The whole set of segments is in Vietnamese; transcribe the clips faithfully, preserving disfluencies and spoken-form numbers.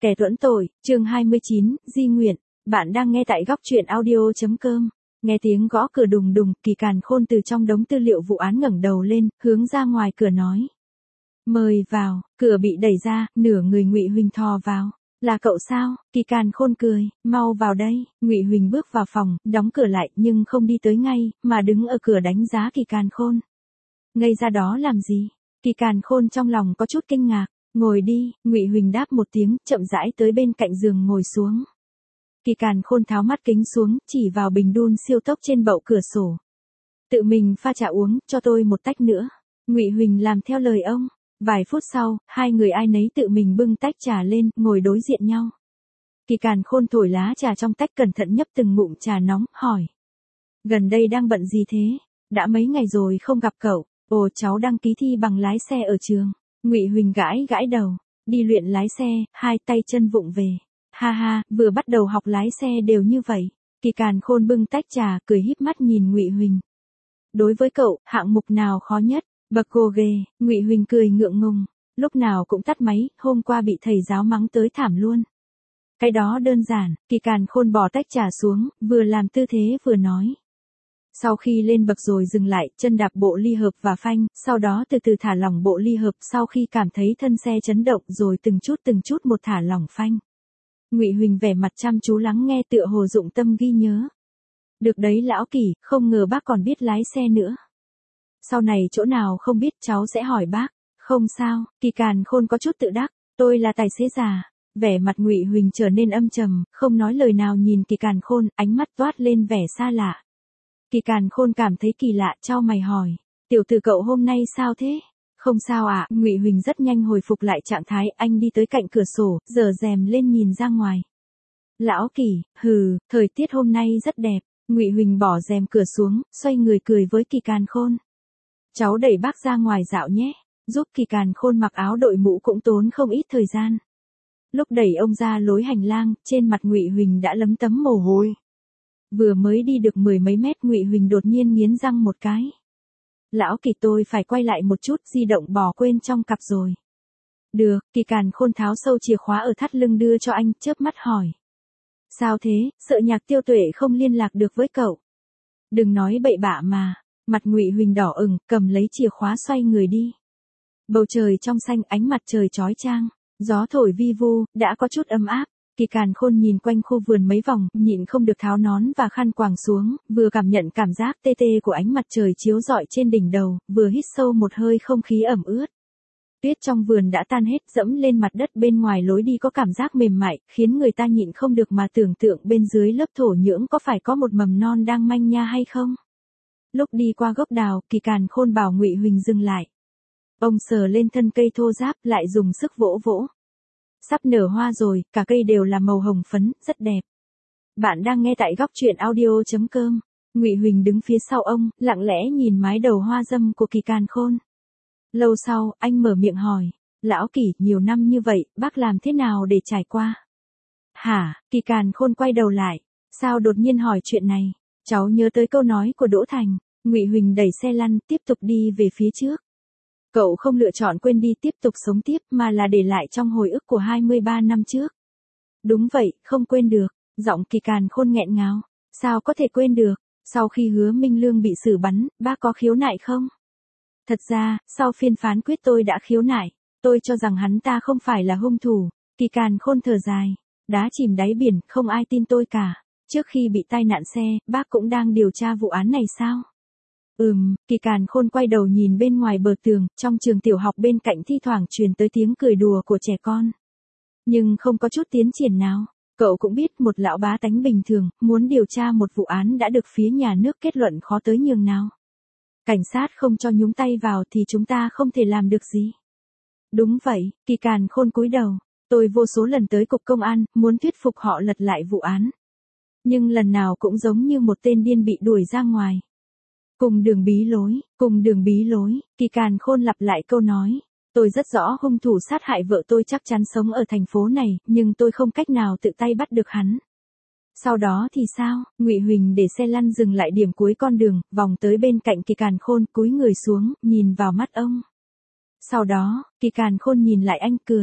Kẻ tuẫn tội, chương hai mươi chín, di nguyện. Bạn đang nghe tại góc truyện audio.com. Nghe tiếng gõ cửa đùng đùng, Kỳ Càn Khôn từ trong đống tư liệu vụ án ngẩng đầu lên, hướng ra ngoài cửa nói: "Mời vào." Cửa bị đẩy ra, nửa người Ngụy Huỳnh thò vào. "Là cậu sao?" Kỳ Càn Khôn cười, "Mau vào đây." Ngụy Huỳnh bước vào phòng, đóng cửa lại, nhưng không đi tới ngay, mà đứng ở cửa đánh giá Kỳ Càn Khôn. "Ngây ra đó làm gì?" Kỳ Càn Khôn trong lòng có chút kinh ngạc. "Ngồi đi." Ngụy Huỳnh đáp một tiếng, chậm rãi tới bên cạnh giường ngồi xuống. Kỳ Càn Khôn tháo mắt kính xuống, chỉ vào bình đun siêu tốc trên bậu cửa sổ. "Tự mình pha trà uống, cho tôi một tách nữa." Ngụy Huỳnh làm theo lời ông. Vài phút sau, hai người ai nấy tự mình bưng tách trà lên, ngồi đối diện nhau. Kỳ Càn Khôn thổi lá trà trong tách cẩn thận nhấp từng ngụm trà nóng, hỏi: "Gần đây đang bận gì thế? Đã mấy ngày rồi không gặp cậu." "Ồ, cháu đăng ký thi bằng lái xe ở trường." Ngụy Huỳnh gãi gãi đầu. "Đi luyện lái xe, hai tay chân vụng về." "Ha ha, vừa bắt đầu học lái xe đều như vậy." Kỳ Càn Khôn bưng tách trà, cười híp mắt nhìn Ngụy Huỳnh. "Đối với cậu, hạng mục nào khó nhất?" "Bậc gồ ghề." Ngụy Huỳnh cười ngượng ngùng. Lúc nào cũng tắt máy, hôm qua bị thầy giáo mắng tới thảm luôn. "Cái đó đơn giản." Kỳ Càn Khôn bỏ tách trà xuống, vừa làm tư thế vừa nói. Sau khi lên bậc rồi dừng lại, chân đạp bộ ly hợp và phanh, sau đó từ từ thả lỏng bộ ly hợp, sau khi cảm thấy thân xe chấn động rồi từng chút từng chút một thả lỏng phanh. Ngụy Huỳnh vẻ mặt chăm chú lắng nghe, tựa hồ dụng tâm ghi nhớ. "Được đấy lão Kỳ, không ngờ bác còn biết lái xe nữa. Sau này chỗ nào không biết cháu sẽ hỏi bác." "Không sao." Kỳ Càn Khôn có chút tự đắc. "Tôi là tài xế già." Vẻ mặt Ngụy Huỳnh trở nên âm trầm, không nói lời nào nhìn Kỳ Càn Khôn, ánh mắt toát lên vẻ xa lạ. Kỳ Càn Khôn cảm thấy kỳ lạ, chau mày hỏi: "Tiểu tử cậu hôm nay sao thế?" "Không sao ạ." Ngụy Huỳnh rất nhanh hồi phục lại trạng thái, anh đi tới cạnh cửa sổ, giở rèm lên nhìn ra ngoài. "Lão Kỳ, hừ, thời tiết hôm nay rất đẹp." Ngụy Huỳnh bỏ rèm cửa xuống, xoay người cười với Kỳ Càn Khôn. "Cháu đẩy bác ra ngoài dạo nhé." Giúp Kỳ Càn Khôn mặc áo đội mũ cũng tốn không ít thời gian. Lúc đẩy ông ra lối hành lang, trên mặt Ngụy Huỳnh đã lấm tấm mồ hôi. Vừa mới đi được mười mấy mét, Ngụy Huỳnh đột nhiên nghiến răng một cái. "Lão Kỳ, tôi phải quay lại một chút, di động bỏ quên trong cặp rồi." "Được." Kỳ Càn Khôn tháo sâu chìa khóa ở thắt lưng đưa cho anh, chớp mắt hỏi: "Sao thế, sợ Nhạc Tiêu Tuệ không liên lạc được với cậu?" "Đừng nói bậy bạ mà." Mặt Ngụy Huỳnh đỏ ửng, cầm lấy chìa khóa xoay người đi. Bầu trời trong xanh, ánh mặt trời chói chang, gió thổi vi vu, đã có chút ấm áp. Kỳ Càn Khôn nhìn quanh khu vườn mấy vòng, nhịn không được tháo nón và khăn quàng xuống, vừa cảm nhận cảm giác tê tê của ánh mặt trời chiếu rọi trên đỉnh đầu, vừa hít sâu một hơi không khí ẩm ướt. Tuyết trong vườn đã tan hết, dẫm lên mặt đất bên ngoài lối đi có cảm giác mềm mại, khiến người ta nhịn không được mà tưởng tượng bên dưới lớp thổ nhưỡng có phải có một mầm non đang manh nha hay không. Lúc đi qua gốc đào, Kỳ Càn Khôn bảo Ngụy Huỳnh dừng lại. Ông sờ lên thân cây thô ráp, lại dùng sức vỗ vỗ. "Sắp nở hoa rồi, cả cây đều là màu hồng phấn, rất đẹp." Bạn đang nghe tại góc truyện audio.com. Ngụy Huỳnh đứng phía sau ông, lặng lẽ nhìn mái đầu hoa dâm của Kỳ Càn Khôn. Lâu sau, anh mở miệng hỏi: "Lão Kỳ, nhiều năm như vậy, bác làm thế nào để trải qua?" "Hả?" Kỳ Càn Khôn quay đầu lại. "Sao đột nhiên hỏi chuyện này?" "Cháu nhớ tới câu nói của Đỗ Thành." Ngụy Huỳnh đẩy xe lăn, tiếp tục đi về phía trước. "Cậu không lựa chọn quên đi tiếp tục sống tiếp, mà là để lại trong hồi ức của hai mươi ba năm trước." "Đúng vậy, không quên được." Giọng Kỳ Càn Khôn nghẹn ngào. "Sao có thể quên được? Sau khi Hứa Minh Lương bị xử bắn, bác có khiếu nại không?" "Thật ra, sau phiên phán quyết tôi đã khiếu nại. Tôi cho rằng hắn ta không phải là hung thủ." Kỳ Càn Khôn thở dài. "Đá chìm đáy biển, không ai tin tôi cả. Trước khi bị tai nạn xe, bác cũng đang điều tra vụ án này sao?" "Ừm." Kỳ Càn Khôn quay đầu nhìn bên ngoài bờ tường, trong trường tiểu học bên cạnh thi thoảng truyền tới tiếng cười đùa của trẻ con. Nhưng không có chút tiến triển nào. Cậu cũng biết, một lão bá tánh bình thường, muốn điều tra một vụ án đã được phía nhà nước kết luận khó tới nhường nào. Cảnh sát không cho nhúng tay vào thì chúng ta không thể làm được gì. "Đúng vậy." Kỳ Càn Khôn cúi đầu. "Tôi vô số lần tới cục công an, muốn thuyết phục họ lật lại vụ án. Nhưng lần nào cũng giống như một tên điên bị đuổi ra ngoài. Cùng đường bí lối, cùng đường bí lối." Kỳ Càn Khôn lặp lại câu nói. "Tôi rất rõ hung thủ sát hại vợ tôi chắc chắn sống ở thành phố này, nhưng tôi không cách nào tự tay bắt được hắn." "Sau đó thì sao?" Ngụy Huỳnh để xe lăn dừng lại điểm cuối con đường, vòng tới bên cạnh Kỳ Càn Khôn, cúi người xuống, nhìn vào mắt ông. Sau đó, Kỳ Càn Khôn nhìn lại anh cười.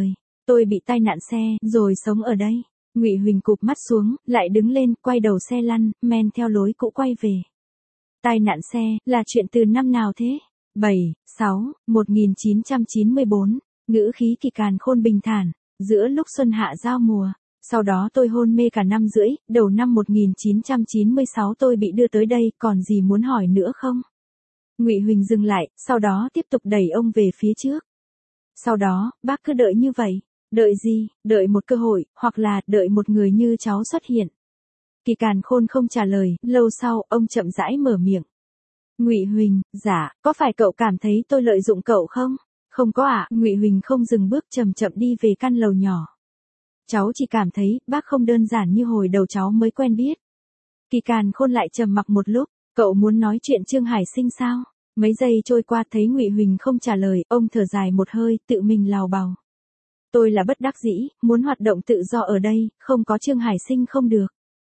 Tôi bị tai nạn xe, rồi sống ở đây. Ngụy Huỳnh cụp mắt xuống, lại đứng lên, quay đầu xe lăn, men theo lối cũ quay về. Tai nạn xe, là chuyện từ năm nào thế? bảy, sáu, một nghìn chín trăm chín mươi bốn. Ngữ khí Kỳ Càn Khôn bình thản, giữa lúc xuân hạ giao mùa. Sau đó tôi hôn mê cả năm rưỡi, đầu năm một nghìn chín trăm chín mươi sáu tôi bị đưa tới đây, còn gì muốn hỏi nữa không? Ngụy Huỳnh dừng lại, sau đó tiếp tục đẩy ông về phía trước. Sau đó, bác cứ đợi như vậy. Đợi gì? Đợi một cơ hội, hoặc là đợi một người như cháu xuất hiện. Kỳ Càn Khôn không trả lời, lâu sau, ông chậm rãi mở miệng. Ngụy Huỳnh, dạ, có phải cậu cảm thấy tôi lợi dụng cậu không? Không có ạ, à? Ngụy Huỳnh không dừng bước chậm chậm đi về căn lầu nhỏ. Cháu chỉ cảm thấy, bác không đơn giản như hồi đầu cháu mới quen biết. Kỳ Càn Khôn lại trầm mặc một lúc, cậu muốn nói chuyện Trương Hải Sinh sao? Mấy giây trôi qua thấy Ngụy Huỳnh không trả lời, ông thở dài một hơi, tự mình lào bào. Tôi là bất đắc dĩ, muốn hoạt động tự do ở đây, không có Trương Hải Sinh không được.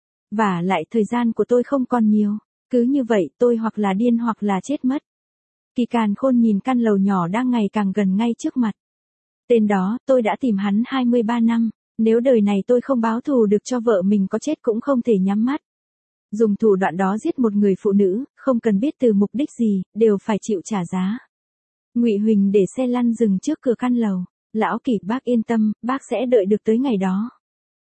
Và lại thời gian của tôi không còn nhiều, cứ như vậy tôi hoặc là điên hoặc là chết mất. Kỳ Càn Khôn nhìn căn lầu nhỏ đang ngày càng gần ngay trước mặt. Tên đó, tôi đã tìm hắn hai mươi ba năm, nếu đời này tôi không báo thù được cho vợ mình có chết cũng không thể nhắm mắt. Dùng thủ đoạn đó giết một người phụ nữ, không cần biết từ mục đích gì, đều phải chịu trả giá. Ngụy Huỳnh để xe lăn dừng trước cửa căn lầu. Lão Kỳ, bác yên tâm, bác sẽ đợi được tới ngày đó.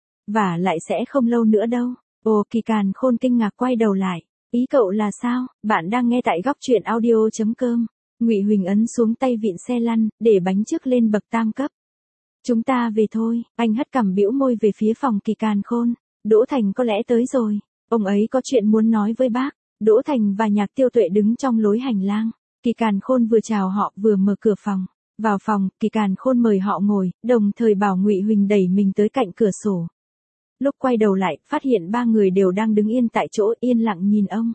Và lại sẽ không lâu nữa đâu. Ồ, Kỳ Càn Khôn kinh ngạc quay đầu lại. Ý cậu là sao? Bạn đang nghe tại góc truyện audio.com. Ngụy Huỳnh ấn xuống tay vịn xe lăn, để bánh trước lên bậc tam cấp. Chúng ta về thôi. Anh hất cằm bĩu môi về phía phòng Kỳ Càn Khôn. Đỗ Thành có lẽ tới rồi. Ông ấy có chuyện muốn nói với bác. Đỗ Thành và Nhạc Tiêu Tuệ đứng trong lối hành lang. Kỳ Càn Khôn vừa chào họ vừa mở cửa phòng. Vào phòng, Kỳ Càn Khôn mời họ ngồi, đồng thời bảo Ngụy Huỳnh đẩy mình tới cạnh cửa sổ. Lúc quay đầu lại, phát hiện ba người đều đang đứng yên tại chỗ, yên lặng nhìn ông.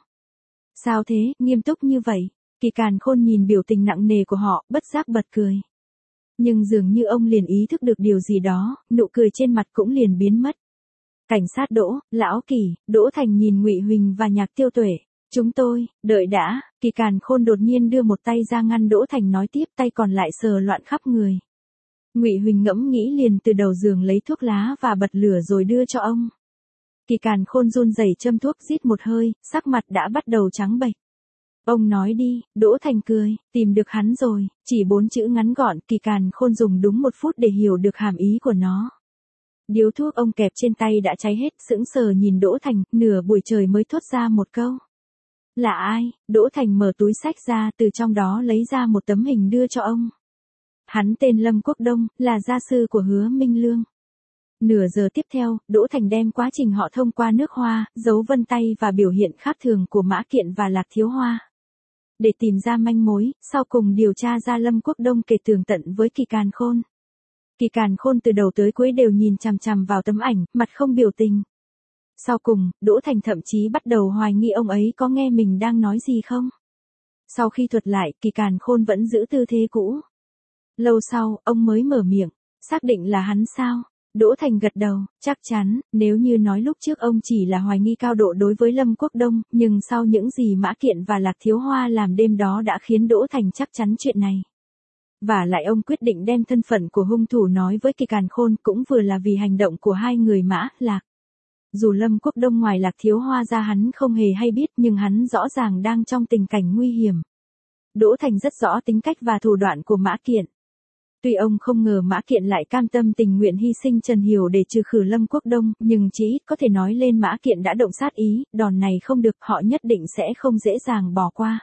Sao thế, nghiêm túc như vậy? Kỳ Càn Khôn nhìn biểu tình nặng nề của họ, bất giác bật cười. Nhưng dường như ông liền ý thức được điều gì đó, nụ cười trên mặt cũng liền biến mất. Cảnh sát Đỗ, Lão Kỳ, Đỗ Thành nhìn Ngụy Huỳnh và Nhạc Tiêu Tuệ. Chúng tôi, đợi đã, Kỳ Càn Khôn đột nhiên đưa một tay ra ngăn Đỗ Thành nói tiếp, tay còn lại sờ loạn khắp người. Ngụy Huỳnh ngẫm nghĩ liền từ đầu giường lấy thuốc lá và bật lửa rồi đưa cho ông. Kỳ Càn Khôn run rẩy châm thuốc rít một hơi, sắc mặt đã bắt đầu trắng bệch. Ông nói đi, Đỗ Thành cười, tìm được hắn rồi, chỉ bốn chữ ngắn gọn, Kỳ Càn Khôn dùng đúng một phút để hiểu được hàm ý của nó. Điếu thuốc ông kẹp trên tay đã cháy hết, sững sờ nhìn Đỗ Thành, nửa buổi trời mới thốt ra một câu. Là ai? Đỗ Thành mở túi xách ra, từ trong đó lấy ra một tấm hình đưa cho ông. Hắn tên Lâm Quốc Đông, là gia sư của Hứa Minh Lương. Nửa giờ tiếp theo, Đỗ Thành đem quá trình họ thông qua nước hoa, dấu vân tay và biểu hiện khác thường của Mã Kiện và Lạc Thiếu Hoa. Để tìm ra manh mối, sau cùng điều tra ra Lâm Quốc Đông kể tường tận với Kỳ Càn Khôn. Kỳ Càn Khôn từ đầu tới cuối đều nhìn chằm chằm vào tấm ảnh, mặt không biểu tình. Sau cùng, Đỗ Thành thậm chí bắt đầu hoài nghi ông ấy có nghe mình đang nói gì không. Sau khi thuật lại, Kỳ Càn Khôn vẫn giữ tư thế cũ. Lâu sau, ông mới mở miệng, xác định là hắn sao? Đỗ Thành gật đầu, chắc chắn, nếu như nói lúc trước ông chỉ là hoài nghi cao độ đối với Lâm Quốc Đông, nhưng sau những gì Mã Kiện và Lạc Thiếu Hoa làm đêm đó đã khiến Đỗ Thành chắc chắn chuyện này. Và lại ông quyết định đem thân phận của hung thủ nói với Kỳ Càn Khôn cũng vừa là vì hành động của hai người Mã, Lạc. Dù Lâm Quốc Đông ngoài Lạc Thiếu Hoa ra hắn không hề hay biết nhưng hắn rõ ràng đang trong tình cảnh nguy hiểm. Đỗ Thành rất rõ tính cách và thủ đoạn của Mã Kiện. Tuy ông không ngờ Mã Kiện lại cam tâm tình nguyện hy sinh Trần Hiểu để trừ khử Lâm Quốc Đông, nhưng chỉ ít có thể nói lên Mã Kiện đã động sát ý, đòn này không được, họ nhất định sẽ không dễ dàng bỏ qua.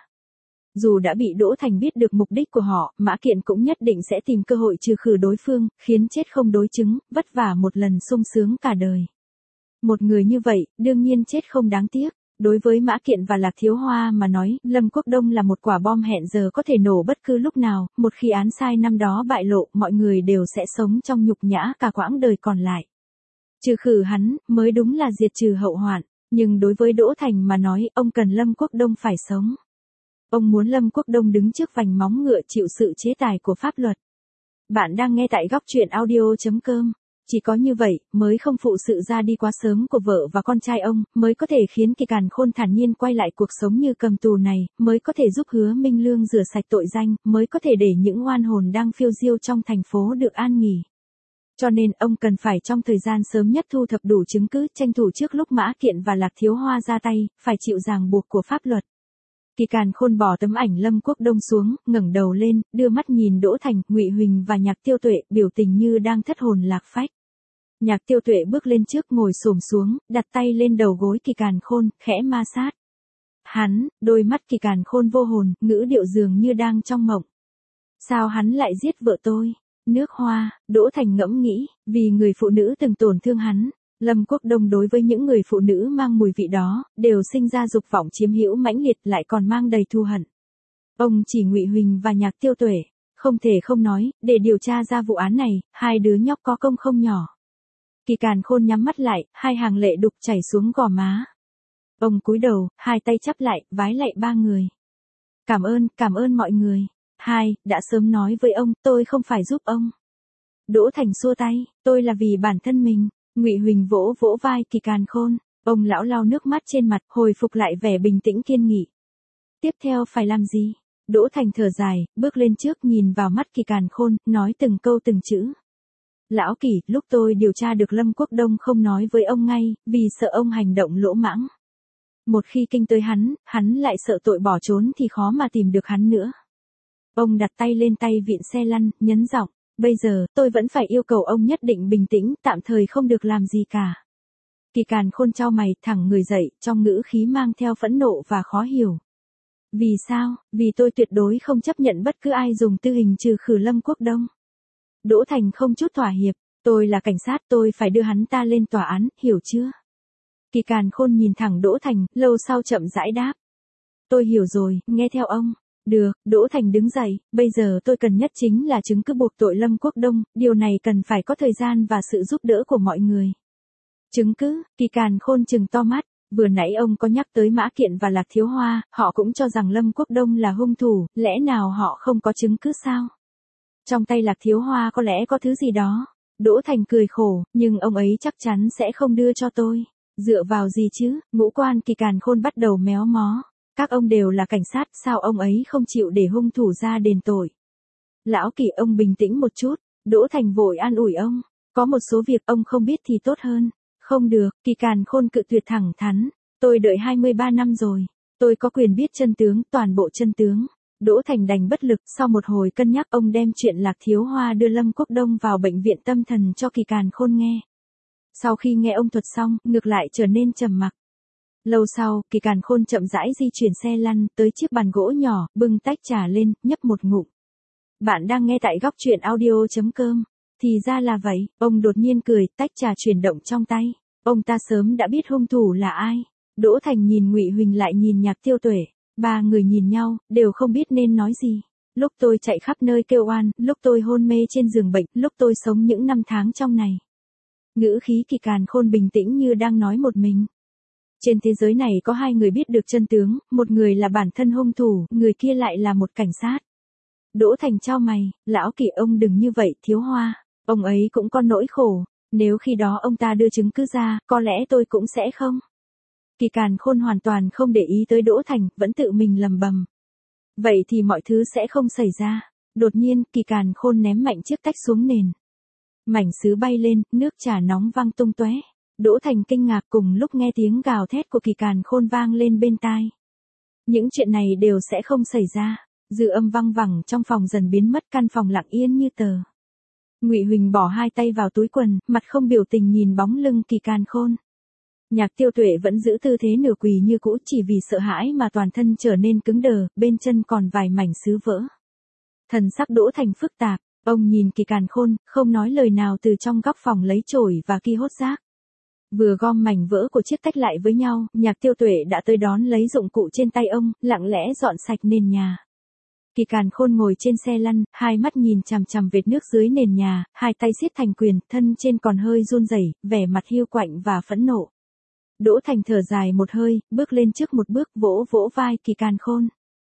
Dù đã bị Đỗ Thành biết được mục đích của họ, Mã Kiện cũng nhất định sẽ tìm cơ hội trừ khử đối phương, khiến chết không đối chứng, vất vả một lần sung sướng cả đời. Một người như vậy, đương nhiên chết không đáng tiếc. Đối với Mã Kiện và Lạc Thiếu Hoa mà nói, Lâm Quốc Đông là một quả bom hẹn giờ có thể nổ bất cứ lúc nào, một khi án sai năm đó bại lộ, mọi người đều sẽ sống trong nhục nhã cả quãng đời còn lại. Trừ khử hắn, mới đúng là diệt trừ hậu hoạn, nhưng đối với Đỗ Thành mà nói, ông cần Lâm Quốc Đông phải sống. Ông muốn Lâm Quốc Đông đứng trước vành móng ngựa chịu sự chế tài của pháp luật. Bạn đang nghe tại góc truyện audio.com. Chỉ có như vậy, mới không phụ sự ra đi quá sớm của vợ và con trai ông, mới có thể khiến Kỳ Càn Khôn thản nhiên quay lại cuộc sống như cầm tù này, mới có thể giúp Hứa Minh Lương rửa sạch tội danh, mới có thể để những oan hồn đang phiêu diêu trong thành phố được an nghỉ. Cho nên ông cần phải trong thời gian sớm nhất thu thập đủ chứng cứ, tranh thủ trước lúc Mã Kiện và Lạc Thiếu Hoa ra tay, phải chịu ràng buộc của pháp luật. Kỳ Càn Khôn bỏ tấm ảnh Lâm Quốc Đông xuống, ngẩng đầu lên, đưa mắt nhìn Đỗ Thành, Ngụy Huỳnh và Nhạc Tiêu Tuệ, biểu tình như đang thất hồn lạc phách. Nhạc Tiêu Tuệ bước lên trước, ngồi xổm xuống, đặt tay lên đầu gối Kỳ Càn Khôn, khẽ ma sát. Hắn, đôi mắt Kỳ Càn Khôn vô hồn, ngữ điệu dường như đang trong mộng. Sao hắn lại giết vợ tôi? Nước Hoa, Đỗ Thành ngẫm nghĩ, vì người phụ nữ từng tổn thương hắn. Lâm Quốc Đông đối với những người phụ nữ mang mùi vị đó, đều sinh ra dục vọng chiếm hữu mãnh liệt, lại còn mang đầy thù hận. Ông chỉ Ngụy Huỳnh và Nhạc Tiêu Tuệ, không thể không nói, để điều tra ra vụ án này, hai đứa nhóc có công không nhỏ. Kỳ Càn Khôn nhắm mắt lại, hai hàng lệ đục chảy xuống gò má. Ông cúi đầu, hai tay chắp lại, vái lạy ba người. Cảm ơn, cảm ơn mọi người. Hai, đã sớm nói với ông, tôi không phải giúp ông. Đỗ Thành xua tay, tôi là vì bản thân mình. Ngụy Huỳnh vỗ vỗ vai Kỳ Càn Khôn, ông lão lau nước mắt trên mặt, hồi phục lại vẻ bình tĩnh kiên nghị. Tiếp theo phải làm gì? Đỗ Thành thở dài, bước lên trước nhìn vào mắt Kỳ Càn Khôn, nói từng câu từng chữ. Lão Kỳ, lúc tôi điều tra được Lâm Quốc Đông không nói với ông ngay, vì sợ ông hành động lỗ mãng. Một khi kinh tới hắn, hắn lại sợ tội bỏ trốn thì khó mà tìm được hắn nữa. Ông đặt tay lên tay vịn xe lăn, nhấn giọng. Bây giờ, tôi vẫn phải yêu cầu ông nhất định bình tĩnh, tạm thời không được làm gì cả. Kỳ Càn Khôn chau mày, thẳng người dậy, trong ngữ khí mang theo phẫn nộ và khó hiểu. Vì sao? Vì tôi tuyệt đối không chấp nhận bất cứ ai dùng tư hình trừ khử Lâm Quốc Đông. Đỗ Thành không chút thỏa hiệp, tôi là cảnh sát, tôi phải đưa hắn ta lên tòa án, hiểu chưa? Kỳ Càn Khôn nhìn thẳng Đỗ Thành, lâu sau chậm rãi đáp. Tôi hiểu rồi, nghe theo ông. Được, Đỗ Thành đứng dậy, bây giờ tôi cần nhất chính là chứng cứ buộc tội Lâm Quốc Đông, điều này cần phải có thời gian và sự giúp đỡ của mọi người. Chứng cứ? Kỳ Càn Khôn trừng to mắt, vừa nãy ông có nhắc tới Mã Kiện và Lạc Thiếu Hoa, họ cũng cho rằng Lâm Quốc Đông là hung thủ, lẽ nào họ không có chứng cứ sao? Trong tay Lạc Thiếu Hoa có lẽ có thứ gì đó. Đỗ Thành cười khổ, nhưng ông ấy chắc chắn sẽ không đưa cho tôi. Dựa vào gì chứ? Ngũ quan Kỳ Càn Khôn bắt đầu méo mó. Các ông đều là cảnh sát, sao ông ấy không chịu để hung thủ ra đền tội? Lão Kỳ, ông bình tĩnh một chút. Đỗ Thành vội an ủi ông. Có một số việc ông không biết thì tốt hơn. Không được, Kỳ Càn Khôn cự tuyệt thẳng thắn. Tôi đợi hai mươi ba năm rồi. Tôi có quyền biết chân tướng, toàn bộ chân tướng. Đỗ Thành đành bất lực, sau một hồi cân nhắc ông đem chuyện Lạc Thiếu Hoa đưa Lâm Quốc Đông vào bệnh viện tâm thần cho Kỳ Càn Khôn nghe. Sau khi nghe ông thuật xong, ngược lại trở nên trầm mặc. Lâu sau, Kỳ Càn Khôn chậm rãi di chuyển xe lăn tới chiếc bàn gỗ nhỏ, bưng tách trà lên, nhấp một ngụm. Bạn đang nghe tại góc truyện audio chấm com. Thì ra là vậy, ông đột nhiên cười, tách trà chuyển động trong tay. Ông ta sớm đã biết hung thủ là ai. Đỗ Thành nhìn Ngụy Huỳnh lại nhìn Nhạc Tiêu Tuệ. Ba người nhìn nhau, đều không biết nên nói gì. Lúc tôi chạy khắp nơi kêu oan, lúc tôi hôn mê trên giường bệnh, lúc tôi sống những năm tháng trong này. Ngữ khí Kỳ Càn Khôn bình tĩnh như đang nói một mình. Trên thế giới này có hai người biết được chân tướng, một người là bản thân hung thủ, người kia lại là một cảnh sát. Đỗ Thành chau mày, lão Kỳ, ông đừng như vậy, Thiếu Hoa. Ông ấy cũng có nỗi khổ. Nếu khi đó ông ta đưa chứng cứ ra, có lẽ tôi cũng sẽ không. Kỳ Càn Khôn hoàn toàn không để ý tới Đỗ Thành, vẫn tự mình lầm bầm. Vậy thì mọi thứ sẽ không xảy ra. Đột nhiên, Kỳ Càn Khôn ném mạnh chiếc tách xuống nền. Mảnh sứ bay lên, nước trà nóng văng tung tóe. Đỗ Thành kinh ngạc, cùng lúc nghe tiếng gào thét của Kỳ Càn Khôn vang lên bên tai. Những chuyện này đều sẽ không xảy ra. Dư âm văng vẳng trong phòng dần biến mất, căn phòng lặng yên như tờ. Ngụy Huỳnh bỏ hai tay vào túi quần, mặt không biểu tình nhìn bóng lưng Kỳ Càn Khôn. Nhạc Tiêu Tuệ vẫn giữ tư thế nửa quỳ như cũ, chỉ vì sợ hãi mà toàn thân trở nên cứng đờ, bên chân còn vài mảnh sứ vỡ. Thần sắc Đỗ Thành phức tạp, ông nhìn Kỳ Càn Khôn, không nói lời nào, từ trong góc phòng lấy chổi và ki hốt rác. Vừa gom mảnh vỡ của chiếc tách lại với nhau, Nhạc Tiêu Tuệ đã tới đón lấy dụng cụ trên tay ông, lặng lẽ dọn sạch nền nhà. Kỳ Càn Khôn ngồi trên xe lăn, hai mắt nhìn chằm chằm vệt nước dưới nền nhà, hai tay siết thành quyền, thân trên còn hơi run rẩy, vẻ mặt hiu quạnh và phẫn nộ. Đỗ Thành thở dài một hơi, bước lên trước một bước, vỗ vỗ vai Kỳ Càn Khôn.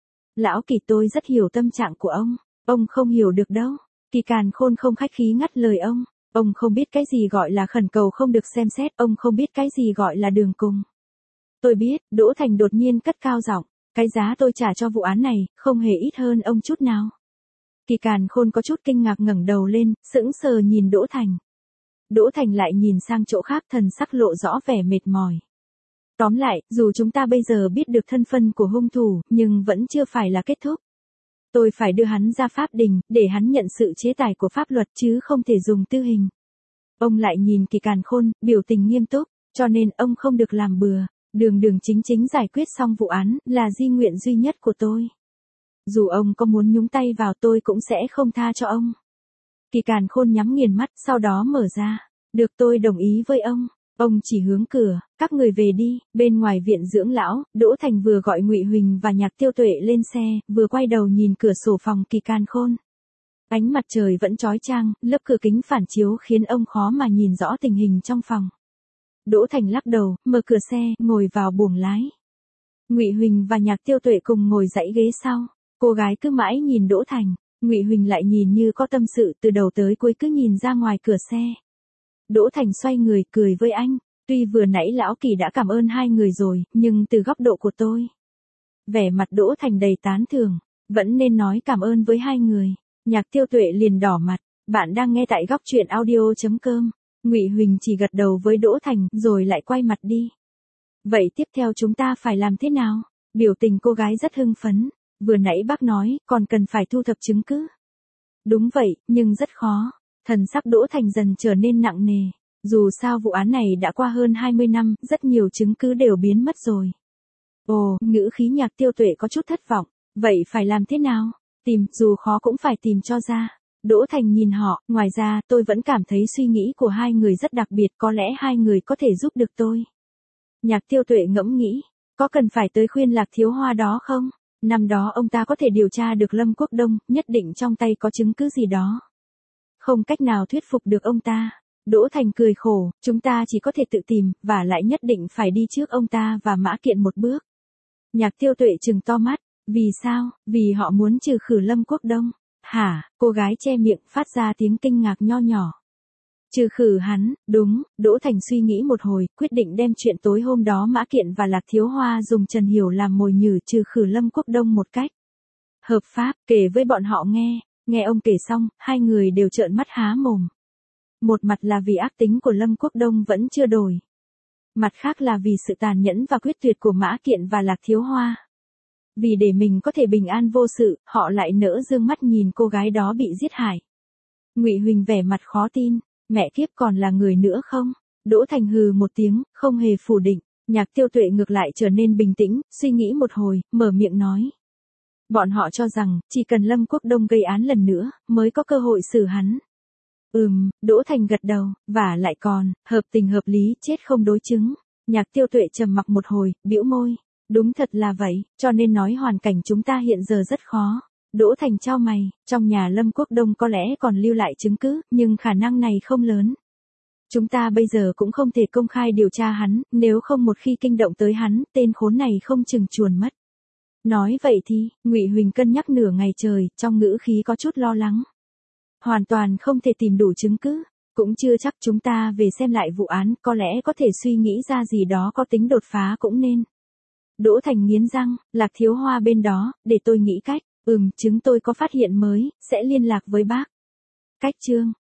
Lão Kỳ, tôi rất hiểu tâm trạng của ông, ông không hiểu được đâu. Kỳ Càn Khôn không khách khí ngắt lời ông. Ông không biết cái gì gọi là khẩn cầu không được xem xét, ông không biết cái gì gọi là đường cùng. Tôi biết, Đỗ Thành đột nhiên cất cao giọng. Cái giá tôi trả cho vụ án này, không hề ít hơn ông chút nào. Kỳ Càn Khôn có chút kinh ngạc ngẩng đầu lên, sững sờ nhìn Đỗ Thành. Đỗ Thành lại nhìn sang chỗ khác, thần sắc lộ rõ vẻ mệt mỏi. Tóm lại, dù chúng ta bây giờ biết được thân phận của hung thủ, nhưng vẫn chưa phải là kết thúc. Tôi phải đưa hắn ra pháp đình, để hắn nhận sự chế tài của pháp luật chứ không thể dùng tư hình. Ông lại nhìn Kỳ Càn Khôn, biểu tình nghiêm túc, cho nên ông không được làm bừa. Đường đường chính chính giải quyết xong vụ án là di nguyện duy nhất của tôi. Dù ông có muốn nhúng tay vào tôi cũng sẽ không tha cho ông. Kỳ Càn Khôn nhắm nghiền mắt, sau đó mở ra. Được, tôi đồng ý với ông. Ông chỉ hướng cửa, các người về đi. Bên ngoài viện dưỡng lão, Đỗ Thành vừa gọi Ngụy Huỳnh và Nhạc Tiêu Tuệ lên xe, vừa quay đầu nhìn cửa sổ phòng Kỳ Càn Khôn. Ánh mặt trời vẫn chói chang, lớp cửa kính phản chiếu khiến ông khó mà nhìn rõ tình hình trong phòng. Đỗ Thành lắc đầu, mở cửa xe, ngồi vào buồng lái. Ngụy Huỳnh và Nhạc Tiêu Tuệ cùng ngồi dãy ghế sau. Cô gái cứ mãi nhìn Đỗ Thành, Ngụy Huỳnh lại nhìn như có tâm sự, từ đầu tới cuối cứ nhìn ra ngoài cửa xe. Đỗ Thành xoay người cười với anh, tuy vừa nãy lão Kỳ đã cảm ơn hai người rồi, nhưng từ góc độ của tôi. Vẻ mặt Đỗ Thành đầy tán thưởng, vẫn nên nói cảm ơn với hai người. Nhạc Tiêu Tuệ liền đỏ mặt, bạn đang nghe tại góc truyện audio chấm com. Ngụy Huỳnh chỉ gật đầu với Đỗ Thành rồi lại quay mặt đi. Vậy tiếp theo chúng ta phải làm thế nào? Biểu tình cô gái rất hưng phấn. Vừa nãy bác nói, còn cần phải thu thập chứng cứ. Đúng vậy, nhưng rất khó. Thần sắc Đỗ Thành dần trở nên nặng nề. Dù sao vụ án này đã qua hơn hai mươi năm, rất nhiều chứng cứ đều biến mất rồi. Ồ, ngữ khí Nhạc Tiêu Tuệ có chút thất vọng. Vậy phải làm thế nào? Tìm, dù khó cũng phải tìm cho ra. Đỗ Thành nhìn họ, ngoài ra tôi vẫn cảm thấy suy nghĩ của hai người rất đặc biệt, có lẽ hai người có thể giúp được tôi. Nhạc Tiêu Tuệ ngẫm nghĩ, có cần phải tới khuyên Lạc Thiếu Hoa đó không? Năm đó ông ta có thể điều tra được Lâm Quốc Đông, nhất định trong tay có chứng cứ gì đó. Không cách nào thuyết phục được ông ta. Đỗ Thành cười khổ, chúng ta chỉ có thể tự tìm, và lại nhất định phải đi trước ông ta và Mã Kiện một bước. Nhạc Tiêu Tuệ trừng to mắt, vì sao? Vì họ muốn trừ khử Lâm Quốc Đông. Hả? Cô gái che miệng, phát ra tiếng kinh ngạc nho nhỏ. Trừ khử hắn, đúng. Đỗ Thành suy nghĩ một hồi, quyết định đem chuyện tối hôm đó Mã Kiện và Lạc Thiếu Hoa dùng Trần Hiểu làm mồi nhử trừ khử Lâm Quốc Đông một cách hợp pháp, kể với bọn họ nghe. Nghe ông kể xong, hai người đều trợn mắt há mồm. Một mặt là vì ác tính của Lâm Quốc Đông vẫn chưa đổi. Mặt khác là vì sự tàn nhẫn và quyết tuyệt của Mã Kiện và Lạc Thiếu Hoa. Vì để mình có thể bình an vô sự, họ lại nỡ dương mắt nhìn cô gái đó bị giết hại. Ngụy Huỳnh vẻ mặt khó tin, mẹ kiếp còn là người nữa không? Đỗ Thành hừ một tiếng, không hề phủ định. Nhạc Tiêu Tuệ ngược lại trở nên bình tĩnh, suy nghĩ một hồi, mở miệng nói. Bọn họ cho rằng, chỉ cần Lâm Quốc Đông gây án lần nữa, mới có cơ hội xử hắn. Ừm, Đỗ Thành gật đầu, và lại còn, hợp tình hợp lý, chết không đối chứng. Nhạc Tiêu Tuệ trầm mặc một hồi, bĩu môi. Đúng thật là vậy, cho nên nói hoàn cảnh chúng ta hiện giờ rất khó. Đỗ Thành chau mày, trong nhà Lâm Quốc Đông có lẽ còn lưu lại chứng cứ, nhưng khả năng này không lớn. Chúng ta bây giờ cũng không thể công khai điều tra hắn, nếu không một khi kinh động tới hắn, tên khốn này không chừng chuồn mất. Nói vậy thì, Ngụy Huỳnh cân nhắc nửa ngày trời, trong ngữ khí có chút lo lắng. Hoàn toàn không thể tìm đủ chứng cứ, cũng chưa chắc. Chúng ta về xem lại vụ án, có lẽ có thể suy nghĩ ra gì đó có tính đột phá cũng nên. Đỗ Thành nghiến răng, Lạc Thiếu Hoa bên đó, để tôi nghĩ cách. Ừm, chứng tôi có phát hiện mới, sẽ liên lạc với bác. Cách chương